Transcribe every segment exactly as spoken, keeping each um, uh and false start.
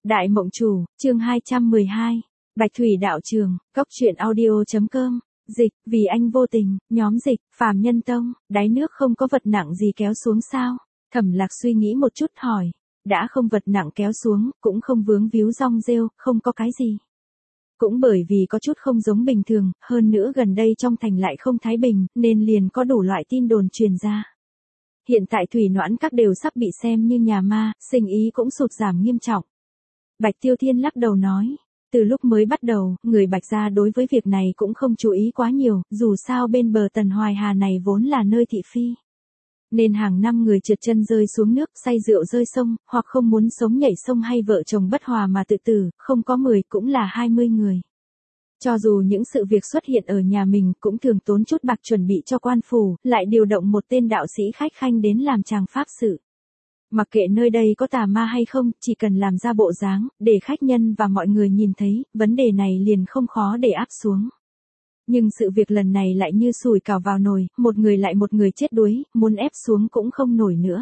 Đại Mộng Chủ, chương hai trăm mười hai. Bạch Thủy Đạo Trường, Cốc Truyện Audio.com. Dịch, vì anh vô tình, nhóm dịch, Phàm Nhân Tông, đáy nước không có vật nặng gì kéo xuống sao? Thẩm Lạc suy nghĩ một chút hỏi. Đã không vật nặng kéo xuống, cũng không vướng víu rong rêu, không có cái gì. Cũng bởi vì có chút không giống bình thường, hơn nữa gần đây trong thành lại không thái bình, nên liền có đủ loại tin đồn truyền ra. Hiện tại thủy noãn các đều sắp bị xem như nhà ma, sinh ý cũng sụt giảm nghiêm trọng. Bạch Tiêu Thiên lắc đầu nói, từ lúc mới bắt đầu, người Bạch gia đối với việc này cũng không chú ý quá nhiều, dù sao bên bờ Tần Hoài Hà này vốn là nơi thị phi. Nên hàng năm người trượt chân rơi xuống nước, say rượu rơi sông, hoặc không muốn sống nhảy sông hay vợ chồng bất hòa mà tự tử, không có mười cũng là hai mươi người. Cho dù những sự việc xuất hiện ở nhà mình cũng thường tốn chút bạc chuẩn bị cho quan phủ, lại điều động một tên đạo sĩ khách khanh đến làm chàng pháp sự. Mặc kệ nơi đây có tà ma hay không, chỉ cần làm ra bộ dáng, để khách nhân và mọi người nhìn thấy, vấn đề này liền không khó để áp xuống. Nhưng sự việc lần này lại như sùi cảo vào nồi, một người lại một người chết đuối, muốn ép xuống cũng không nổi nữa.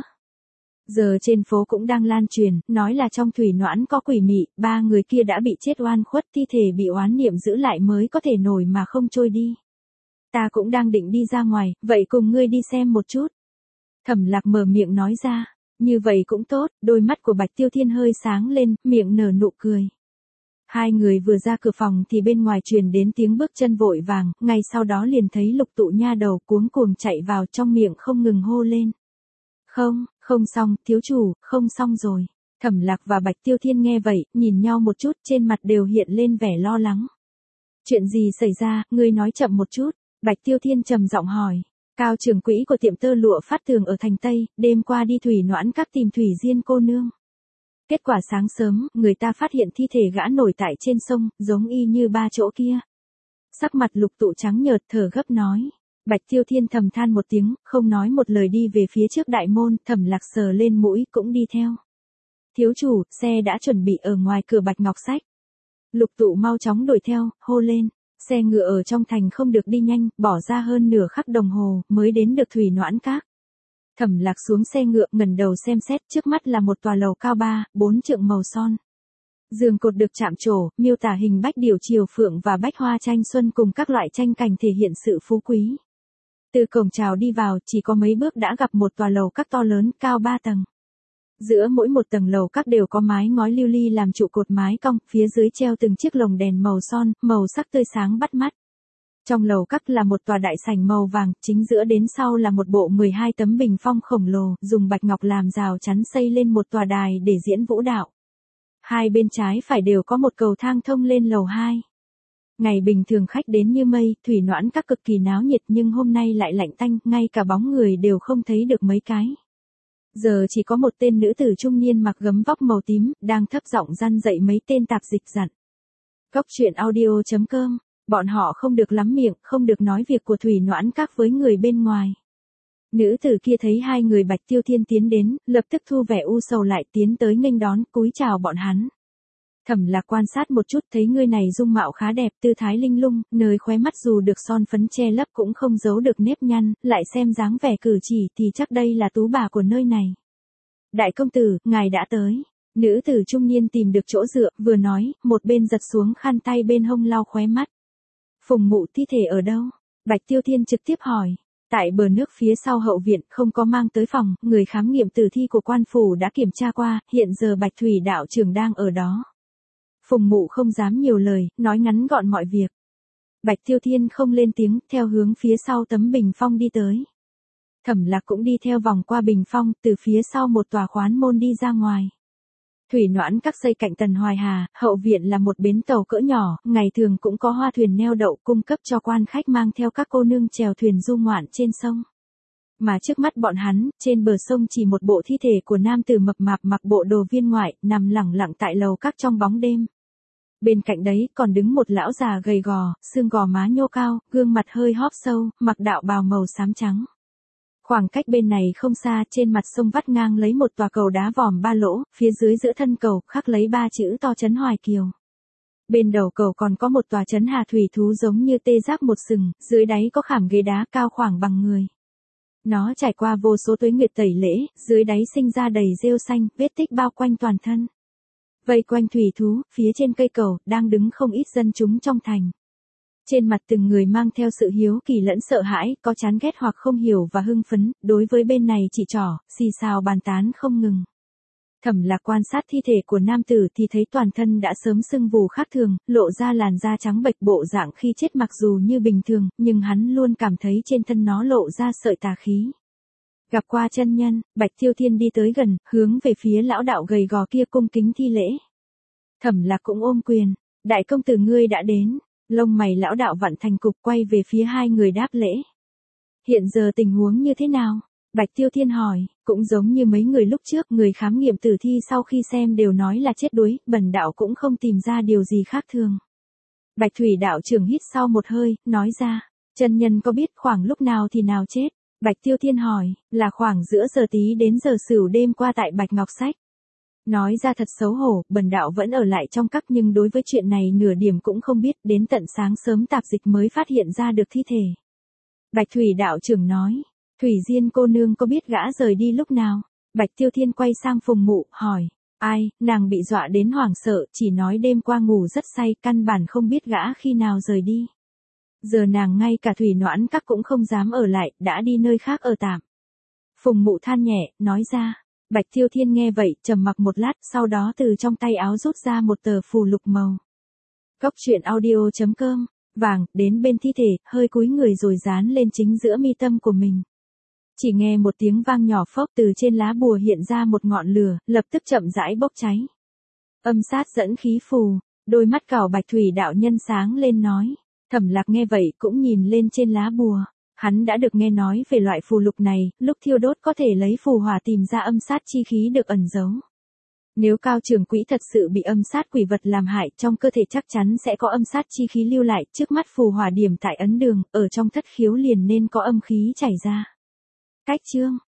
Giờ trên phố cũng đang lan truyền, nói là trong thủy noãn có quỷ mị, ba người kia đã bị chết oan khuất, thi thể bị oán niệm giữ lại mới có thể nổi mà không trôi đi. Ta cũng đang định đi ra ngoài, vậy cùng ngươi đi xem một chút. Thẩm Lạc mở miệng nói ra, như vậy cũng tốt, đôi mắt của Bạch Tiêu Thiên hơi sáng lên, miệng nở nụ cười. Hai người vừa ra cửa phòng thì bên ngoài truyền đến tiếng bước chân vội vàng, ngay sau đó liền thấy Lục Tụ nha đầu cuống cuồng chạy vào, trong miệng không ngừng hô lên. Không, không xong, thiếu chủ, không xong rồi. Thẩm Lạc và Bạch Tiêu Thiên nghe vậy, nhìn nhau một chút, trên mặt đều hiện lên vẻ lo lắng. Chuyện gì xảy ra, ngươi nói chậm một chút. Bạch Tiêu Thiên trầm giọng hỏi. Cao trưởng quỹ của tiệm tơ lụa Phát Tường ở thành Tây, đêm qua đi thủy noãn các tìm Thủy Diên cô nương. Kết quả sáng sớm, người ta phát hiện thi thể gã nổi tại trên sông, giống y như ba chỗ kia. Sắc mặt Lục Tụ trắng nhợt, thở gấp nói. Bạch Tiêu Thiên thầm than một tiếng, không nói một lời đi về phía trước đại môn, Thẩm Lạc sờ lên mũi cũng đi theo. Thiếu chủ, xe đã chuẩn bị ở ngoài cửa Bạch Ngọc Sách. Lục Tụ mau chóng đuổi theo, hô lên. Xe ngựa ở trong thành không được đi nhanh, bỏ ra hơn nửa khắc đồng hồ, mới đến được thủy noãn các. Thẩm Lạc xuống xe ngựa, ngẩng đầu xem xét, trước mắt là một tòa lầu cao ba, bốn trượng màu son. Giường cột được chạm trổ, miêu tả hình bách điểu triều phượng và bách hoa tranh xuân cùng các loại tranh cảnh thể hiện sự phú quý. Từ cổng chào đi vào, chỉ có mấy bước đã gặp một tòa lầu các to lớn, cao ba tầng. Giữa mỗi một tầng lầu các đều có mái ngói lưu ly làm trụ cột mái cong, phía dưới treo từng chiếc lồng đèn màu son, màu sắc tươi sáng bắt mắt. Trong lầu các là một tòa đại sảnh màu vàng, chính giữa đến sau là một bộ mười hai tấm bình phong khổng lồ, dùng bạch ngọc làm rào chắn xây lên một tòa đài để diễn vũ đạo. Hai bên trái phải đều có một cầu thang thông lên lầu hai. Ngày bình thường khách đến như mây, thủy noãn các cực kỳ náo nhiệt, nhưng hôm nay lại lạnh tanh, ngay cả bóng người đều không thấy được mấy cái. Giờ chỉ có một tên nữ tử trung niên mặc gấm vóc màu tím, đang thấp giọng răn dạy mấy tên tạp dịch dặn. Cốc Truyện Audio.com. Bọn họ không được lắm miệng, không được nói việc của thủy noãn các với người bên ngoài. Nữ tử kia thấy hai người Bạch Tiêu Thiên tiến đến, lập tức thu vẻ u sầu lại, tiến tới nghênh đón, cúi chào bọn hắn. Thẩm Lạc quan sát một chút, thấy người này dung mạo khá đẹp, tư thái linh lung, nơi khóe mắt dù được son phấn che lấp cũng không giấu được nếp nhăn, lại xem dáng vẻ cử chỉ thì chắc đây là tú bà của nơi này. Đại công tử, ngài đã tới. Nữ tử trung niên tìm được chỗ dựa, vừa nói, một bên giật xuống khăn tay bên hông lau khóe mắt. Phùng mụ thi thể ở đâu? Bạch Tiêu Thiên trực tiếp hỏi. Tại bờ nước phía sau hậu viện, không có mang tới phòng, người khám nghiệm tử thi của quan phủ đã kiểm tra qua, hiện giờ Bạch Thủy đạo trưởng đang ở đó. Phùng mụ không dám nhiều lời, nói ngắn gọn mọi việc. Bạch Tiêu Thiên không lên tiếng, theo hướng phía sau tấm bình phong đi tới. Thẩm Lạc cũng đi theo vòng qua bình phong, từ phía sau một tòa khoán môn đi ra ngoài. Thủy noãn các xây cạnh Tần Hoài Hà, hậu viện là một bến tàu cỡ nhỏ, ngày thường cũng có hoa thuyền neo đậu cung cấp cho quan khách mang theo các cô nương chèo thuyền du ngoạn trên sông. Mà trước mắt bọn hắn, trên bờ sông chỉ một bộ thi thể của nam tử mập mạp mặc bộ đồ viên ngoại, nằm lẳng lặng tại lầu các trong bóng đêm. Bên cạnh đấy còn đứng một lão già gầy gò, xương gò má nhô cao, gương mặt hơi hóp sâu, mặc đạo bào màu xám trắng. Khoảng cách bên này không xa, trên mặt sông vắt ngang lấy một tòa cầu đá vòm ba lỗ, phía dưới giữa thân cầu khắc lấy ba chữ to Trấn Hoài Kiều. Bên đầu cầu còn có một tòa trấn hà thủy thú giống như tê giác một sừng, dưới đáy có khảm ghế đá cao khoảng bằng người. Nó trải qua vô số tuế nguyệt tẩy lễ, dưới đáy sinh ra đầy rêu xanh, vết tích bao quanh toàn thân. Vây quanh thủy thú, phía trên cây cầu, đang đứng không ít dân chúng trong thành. Trên mặt từng người mang theo sự hiếu kỳ lẫn sợ hãi, có chán ghét hoặc không hiểu và hưng phấn, đối với bên này chỉ trỏ, xì xào bàn tán không ngừng. Thẩm Lạc quan sát thi thể của nam tử thì thấy toàn thân đã sớm sưng vù khác thường, lộ ra làn da trắng bệch bộ dạng khi chết mặc dù như bình thường, nhưng hắn luôn cảm thấy trên thân nó lộ ra sợi tà khí. Gặp qua chân nhân, Bạch Tiêu Thiên đi tới gần, hướng về phía lão đạo gầy gò kia cung kính thi lễ. Thẩm Lạc cũng ôm quyền, đại công tử ngươi đã đến, lông mày lão đạo vặn thành cục quay về phía hai người đáp lễ. Hiện giờ tình huống như thế nào? Bạch Tiêu Thiên hỏi, cũng giống như mấy người lúc trước, người khám nghiệm tử thi sau khi xem đều nói là chết đuối, bần đạo cũng không tìm ra điều gì khác thường. Bạch Thủy đạo trưởng hít sau một hơi, nói ra, chân nhân có biết khoảng lúc nào thì nào chết? Bạch Tiêu Thiên hỏi, là khoảng giữa giờ tí đến giờ sửu đêm qua tại Bạch Ngọc Sách. Nói ra thật xấu hổ, bần đạo vẫn ở lại trong các nhưng đối với chuyện này nửa điểm cũng không biết, đến tận sáng sớm tạp dịch mới phát hiện ra được thi thể. Bạch Thủy đạo trưởng nói, Thủy Diên cô nương có biết gã rời đi lúc nào? Bạch Tiêu Thiên quay sang Phùng Mụ, hỏi, ai, nàng bị dọa đến hoảng sợ, chỉ nói đêm qua ngủ rất say, căn bản không biết gã khi nào rời đi. Giờ nàng ngay cả Thủy Noãn các cũng không dám ở lại, đã đi nơi khác ở tạm. Phùng Mụ than nhẹ, nói ra. Bạch Tiêu Thiên nghe vậy, trầm mặc một lát, sau đó từ trong tay áo rút ra một tờ phù lục màu. Cốc truyện audio chấm com, vàng, đến bên thi thể, hơi cúi người rồi dán lên chính giữa mi tâm của mình. Chỉ nghe một tiếng vang nhỏ phốc, từ trên lá bùa hiện ra một ngọn lửa, lập tức chậm rãi bốc cháy. Âm sát dẫn khí phù, đôi mắt cào Bạch Thủy đạo nhân sáng lên nói. Thẩm Lạc nghe vậy cũng nhìn lên trên lá bùa. Hắn đã được nghe nói về loại phù lục này, lúc thiêu đốt có thể lấy phù hỏa tìm ra âm sát chi khí được ẩn giấu. Nếu Cao Trường Quỹ thật sự bị âm sát quỷ vật làm hại, trong cơ thể chắc chắn sẽ có âm sát chi khí lưu lại, trước mắt phù hỏa điểm tại ấn đường, ở trong thất khiếu liền nên có âm khí chảy ra. Cách chương